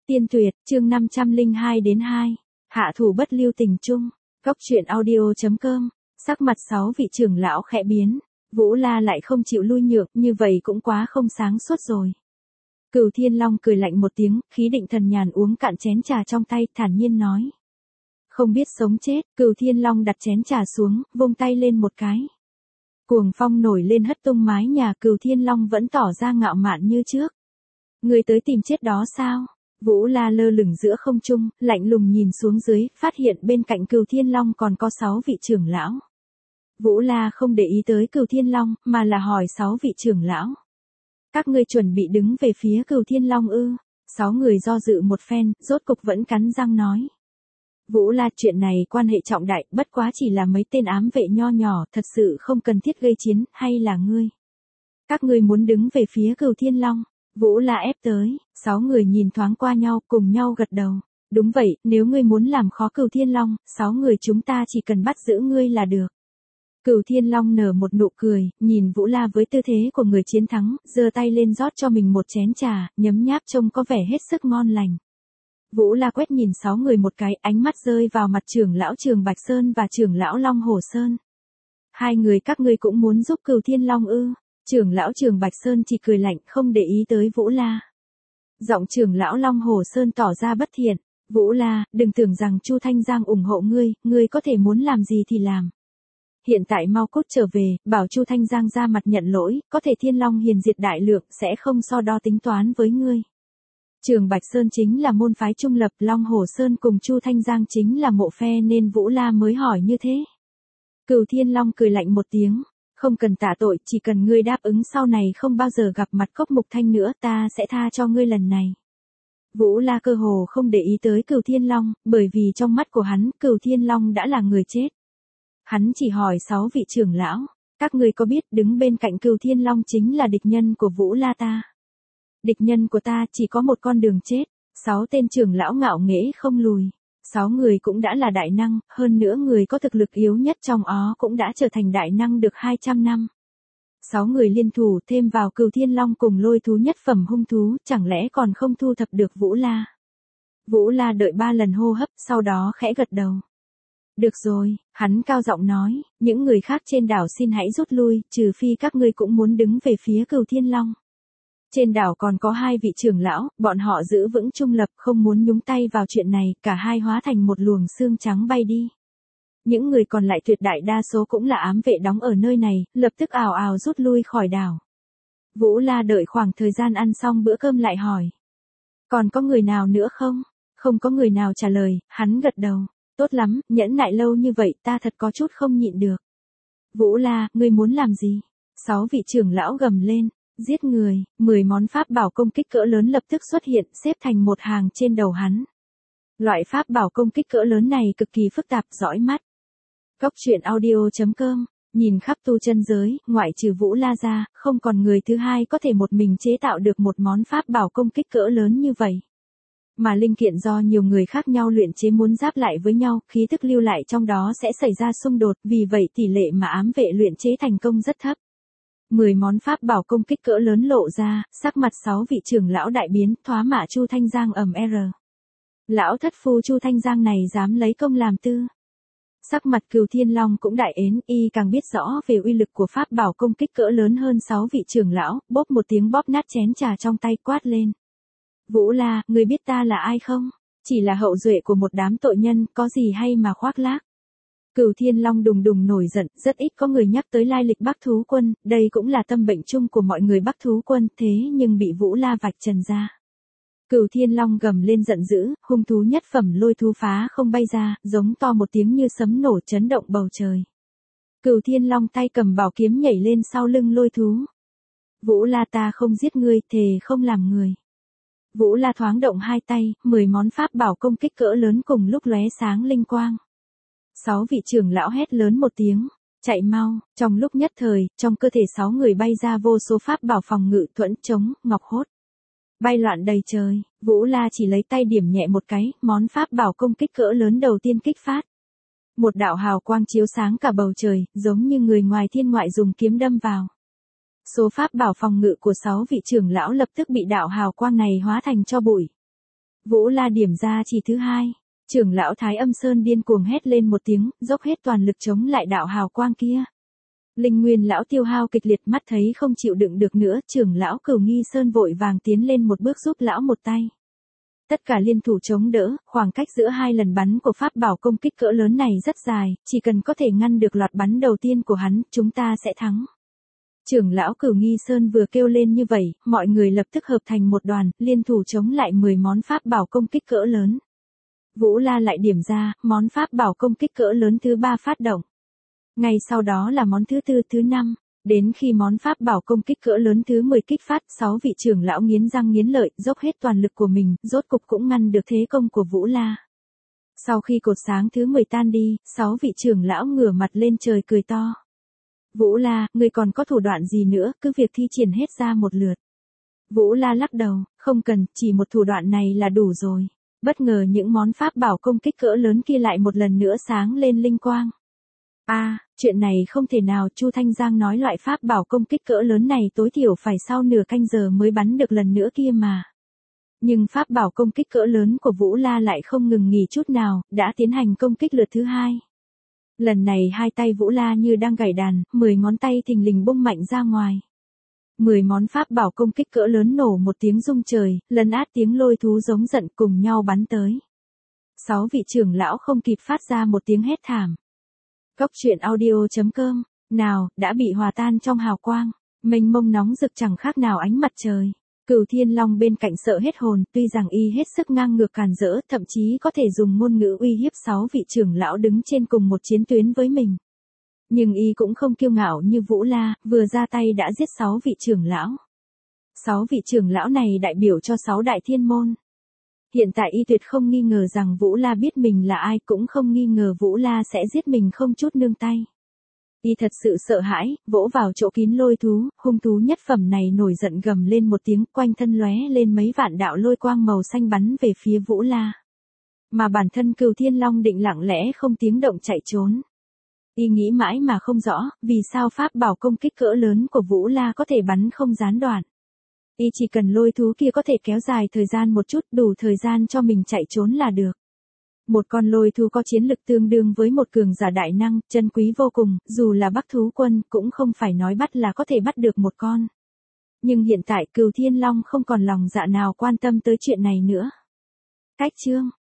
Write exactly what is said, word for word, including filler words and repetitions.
Tiên tuyệt, chương năm trăm lẻ hai đến hai. Hạ thủ bất lưu tình chung. Góc truyện audio.com. Sắc mặt sáu vị trưởng lão khẽ biến. Vũ La lại không chịu lui nhượng, như vậy cũng quá không sáng suốt rồi. Cửu Thiên Long cười lạnh một tiếng, khí định thần nhàn uống cạn chén trà trong tay, thản nhiên nói. Không biết sống chết, Cửu Thiên Long đặt chén trà xuống, vung tay lên một cái. Cuồng phong nổi lên hất tung mái nhà, Cửu Thiên Long vẫn tỏ ra ngạo mạn như trước. Người tới tìm chết đó sao? Vũ La lơ lửng giữa không trung, lạnh lùng nhìn xuống dưới, phát hiện bên cạnh Cửu Thiên Long còn có sáu vị trưởng lão. Vũ La không để ý tới Cửu Thiên Long, mà là hỏi sáu vị trưởng lão. Các ngươi chuẩn bị đứng về phía Cửu Thiên Long ư? Sáu người do dự một phen, rốt cục vẫn cắn răng nói. Vũ La, chuyện này quan hệ trọng đại, bất quá chỉ là mấy tên ám vệ nho nhỏ, thật sự không cần thiết gây chiến, hay là ngươi? Các ngươi muốn đứng về phía Cửu Thiên Long? Vũ La ép tới, sáu người nhìn thoáng qua nhau, cùng nhau gật đầu. Đúng vậy, nếu ngươi muốn làm khó Cửu Thiên Long, sáu người chúng ta chỉ cần bắt giữ ngươi là được. Cửu Thiên Long nở một nụ cười, nhìn Vũ La với tư thế của người chiến thắng, giơ tay lên rót cho mình một chén trà, nhấm nháp trông có vẻ hết sức ngon lành. Vũ La quét nhìn sáu người một cái, ánh mắt rơi vào mặt trưởng lão Trường Bạch Sơn và trưởng lão Long Hồ Sơn. Hai người các ngươi cũng muốn giúp Cửu Thiên Long ư? Trưởng lão Trường Bạch Sơn chỉ cười lạnh, không để ý tới Vũ La. Giọng trưởng lão Long Hồ Sơn tỏ ra bất thiện. Vũ La, đừng tưởng rằng Chu Thanh Giang ủng hộ ngươi, ngươi có thể muốn làm gì thì làm. Hiện tại mau cút trở về, bảo Chu Thanh Giang ra mặt nhận lỗi, có thể Thiên Long hiền diệt đại lượng, sẽ không so đo tính toán với ngươi. Trường Bạch Sơn chính là môn phái trung lập, Long Hồ Sơn cùng Chu Thanh Giang chính là mộ phe nên Vũ La mới hỏi như thế. Cửu Thiên Long cười lạnh một tiếng. Không cần tạ tội, chỉ cần ngươi đáp ứng sau này không bao giờ gặp mặt Cốc Mục Thanh nữa, ta sẽ tha cho ngươi lần này. Vũ La cơ hồ không để ý tới Cửu Thiên Long, bởi vì trong mắt của hắn, Cửu Thiên Long đã là người chết. Hắn chỉ hỏi sáu vị trưởng lão, các ngươi có biết đứng bên cạnh Cửu Thiên Long chính là địch nhân của Vũ La ta? Địch nhân của ta chỉ có một con đường chết. Sáu tên trưởng lão ngạo nghễ không lùi. Sáu người cũng đã là đại năng, hơn nữa người có thực lực yếu nhất trong ó cũng đã trở thành đại năng được hai trăm năm. Sáu người liên thủ thêm vào Cửu Thiên Long cùng lôi thú nhất phẩm hung thú, chẳng lẽ còn không thu thập được Vũ La? Vũ La đợi ba lần hô hấp, sau đó khẽ gật đầu. Được rồi, hắn cao giọng nói, những người khác trên đảo xin hãy rút lui, trừ phi các ngươi cũng muốn đứng về phía Cửu Thiên Long. Trên đảo còn có hai vị trưởng lão, bọn họ giữ vững trung lập, không muốn nhúng tay vào chuyện này, cả hai hóa thành một luồng xương trắng bay đi. Những người còn lại tuyệt đại đa số cũng là ám vệ đóng ở nơi này, lập tức ào ào rút lui khỏi đảo. Vũ La đợi khoảng thời gian ăn xong bữa cơm lại hỏi. Còn có người nào nữa không? Không có người nào trả lời, hắn gật đầu. Tốt lắm, nhẫn nại lâu như vậy ta thật có chút không nhịn được. Vũ La, ngươi muốn làm gì? Sáu vị trưởng lão gầm lên. Giết người, mười món pháp bảo công kích cỡ lớn lập tức xuất hiện, xếp thành một hàng trên đầu hắn. Loại pháp bảo công kích cỡ lớn này cực kỳ phức tạp, dõi mắt. Góc truyện audio.com, nhìn khắp tu chân giới, ngoại trừ Vũ La ra, không còn người thứ hai có thể một mình chế tạo được một món pháp bảo công kích cỡ lớn như vậy. Mà linh kiện do nhiều người khác nhau luyện chế muốn giáp lại với nhau, khí tức lưu lại trong đó sẽ xảy ra xung đột, vì vậy tỷ lệ mà ám vệ luyện chế thành công rất thấp. Mười món pháp bảo công kích cỡ lớn lộ ra, sắc mặt sáu vị trưởng lão đại biến, thoá mạ Chu Thanh Giang ầm r. Lão thất phu Chu Thanh Giang này dám lấy công làm tư. Sắc mặt Cửu Thiên Long cũng đại ến, y càng biết rõ về uy lực của pháp bảo công kích cỡ lớn hơn sáu vị trưởng lão, bóp một tiếng bóp nát chén trà trong tay quát lên. Vũ La, ngươi biết ta là ai không? Chỉ là hậu duệ của một đám tội nhân, có gì hay mà khoác lác? Cửu Thiên Long đùng đùng nổi giận, rất ít có người nhắc tới lai lịch Bắc Thú Quân, đây cũng là tâm bệnh chung của mọi người Bắc Thú Quân, thế nhưng bị Vũ La vạch trần ra. Cửu Thiên Long gầm lên giận dữ, hung thú nhất phẩm lôi thú phá không bay ra, giống to một tiếng như sấm nổ chấn động bầu trời. Cửu Thiên Long tay cầm bảo kiếm nhảy lên sau lưng lôi thú. Vũ La, ta không giết ngươi, thề không làm người. Vũ La thoáng động hai tay, mười món pháp bảo công kích cỡ lớn cùng lúc lóe sáng linh quang. Sáu vị trưởng lão hét lớn một tiếng, chạy mau, trong lúc nhất thời, trong cơ thể sáu người bay ra vô số pháp bảo phòng ngự, thuẫn chống, ngọc hốt. Bay loạn đầy trời, Vũ La chỉ lấy tay điểm nhẹ một cái, món pháp bảo công kích cỡ lớn đầu tiên kích phát. Một đạo hào quang chiếu sáng cả bầu trời, giống như người ngoài thiên ngoại dùng kiếm đâm vào. Số pháp bảo phòng ngự của sáu vị trưởng lão lập tức bị đạo hào quang này hóa thành tro bụi. Vũ La điểm ra chỉ thứ hai. Trưởng lão Thái Âm Sơn điên cuồng hét lên một tiếng, dốc hết toàn lực chống lại đạo hào quang kia. Linh Nguyên lão tiêu hao kịch liệt, mắt thấy không chịu đựng được nữa, trưởng lão Cửu Nghi Sơn vội vàng tiến lên một bước giúp lão một tay. Tất cả liên thủ chống đỡ, khoảng cách giữa hai lần bắn của pháp bảo công kích cỡ lớn này rất dài, chỉ cần có thể ngăn được loạt bắn đầu tiên của hắn, chúng ta sẽ thắng. Trưởng lão Cửu Nghi Sơn vừa kêu lên như vậy, mọi người lập tức hợp thành một đoàn, liên thủ chống lại mười món pháp bảo công kích cỡ lớn. Vũ La lại điểm ra, món pháp bảo công kích cỡ lớn thứ ba phát động. Ngay sau đó là món thứ tư, thứ năm. Đến khi món pháp bảo công kích cỡ lớn thứ mười kích phát, sáu vị trưởng lão nghiến răng nghiến lợi, dốc hết toàn lực của mình, rốt cục cũng ngăn được thế công của Vũ La. Sau khi cột sáng thứ mười tan đi, sáu vị trưởng lão ngửa mặt lên trời cười to. Vũ La, ngươi còn có thủ đoạn gì nữa, cứ việc thi triển hết ra một lượt. Vũ La lắc đầu, không cần, chỉ một thủ đoạn này là đủ rồi. Bất ngờ những món pháp bảo công kích cỡ lớn kia lại một lần nữa sáng lên linh quang. A, à, chuyện này không thể nào, Chu Thanh Giang nói loại pháp bảo công kích cỡ lớn này tối thiểu phải sau nửa canh giờ mới bắn được lần nữa kia mà. Nhưng pháp bảo công kích cỡ lớn của Vũ La lại không ngừng nghỉ chút nào, đã tiến hành công kích lượt thứ hai. Lần này hai tay Vũ La như đang gảy đàn, mười ngón tay thình lình bung mạnh ra ngoài. Mười món pháp bảo công kích cỡ lớn nổ một tiếng rung trời, lấn át tiếng lôi thú giống giận cùng nhau bắn tới. Sáu vị trưởng lão không kịp phát ra một tiếng hét thảm. Cốc truyện audio chấm com, nào, đã bị hòa tan trong hào quang, mênh mông nóng rực chẳng khác nào ánh mặt trời. Cửu Thiên Long bên cạnh sợ hết hồn, tuy rằng y hết sức ngang ngược càn rỡ, thậm chí có thể dùng ngôn ngữ uy hiếp sáu vị trưởng lão đứng trên cùng một chiến tuyến với mình. Nhưng y cũng không kiêu ngạo như Vũ La, vừa ra tay đã giết sáu vị trưởng lão. Sáu vị trưởng lão này đại biểu cho sáu đại thiên môn. Hiện tại y tuyệt không nghi ngờ rằng Vũ La biết mình là ai, cũng không nghi ngờ Vũ La sẽ giết mình không chút nương tay. Y thật sự sợ hãi, vỗ vào chỗ kín lôi thú, hung thú nhất phẩm này nổi giận gầm lên một tiếng, quanh thân lóe lên mấy vạn đạo lôi quang màu xanh bắn về phía Vũ La. Mà bản thân Cửu Thiên Long định lặng lẽ không tiếng động chạy trốn. Y nghĩ mãi mà không rõ, vì sao pháp bảo công kích cỡ lớn của Vũ La có thể bắn không gián đoạn. Y chỉ cần lôi thú kia có thể kéo dài thời gian một chút, đủ thời gian cho mình chạy trốn là được. Một con lôi thú có chiến lực tương đương với một cường giả đại năng, chân quý vô cùng, dù là Bắc Thú Quân cũng không phải nói bắt là có thể bắt được một con. Nhưng hiện tại Cửu Thiên Long không còn lòng dạ nào quan tâm tới chuyện này nữa. Cách chương